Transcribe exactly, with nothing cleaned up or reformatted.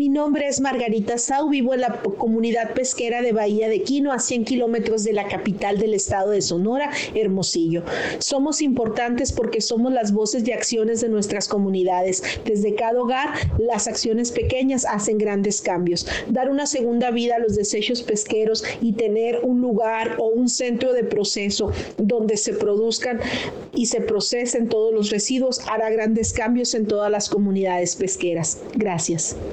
Mi nombre es Margarita Sau, vivo en la comunidad pesquera de Bahía de Quino, a cien kilómetros de la capital del estado de Sonora, Hermosillo. Somos importantes porque somos las voces y acciones de nuestras comunidades. Desde cada hogar, las acciones pequeñas hacen grandes cambios. Dar una segunda vida a los desechos pesqueros y tener un lugar o un centro de proceso donde se produzcan y se procesen todos los residuos hará grandes cambios en todas las comunidades pesqueras. Gracias.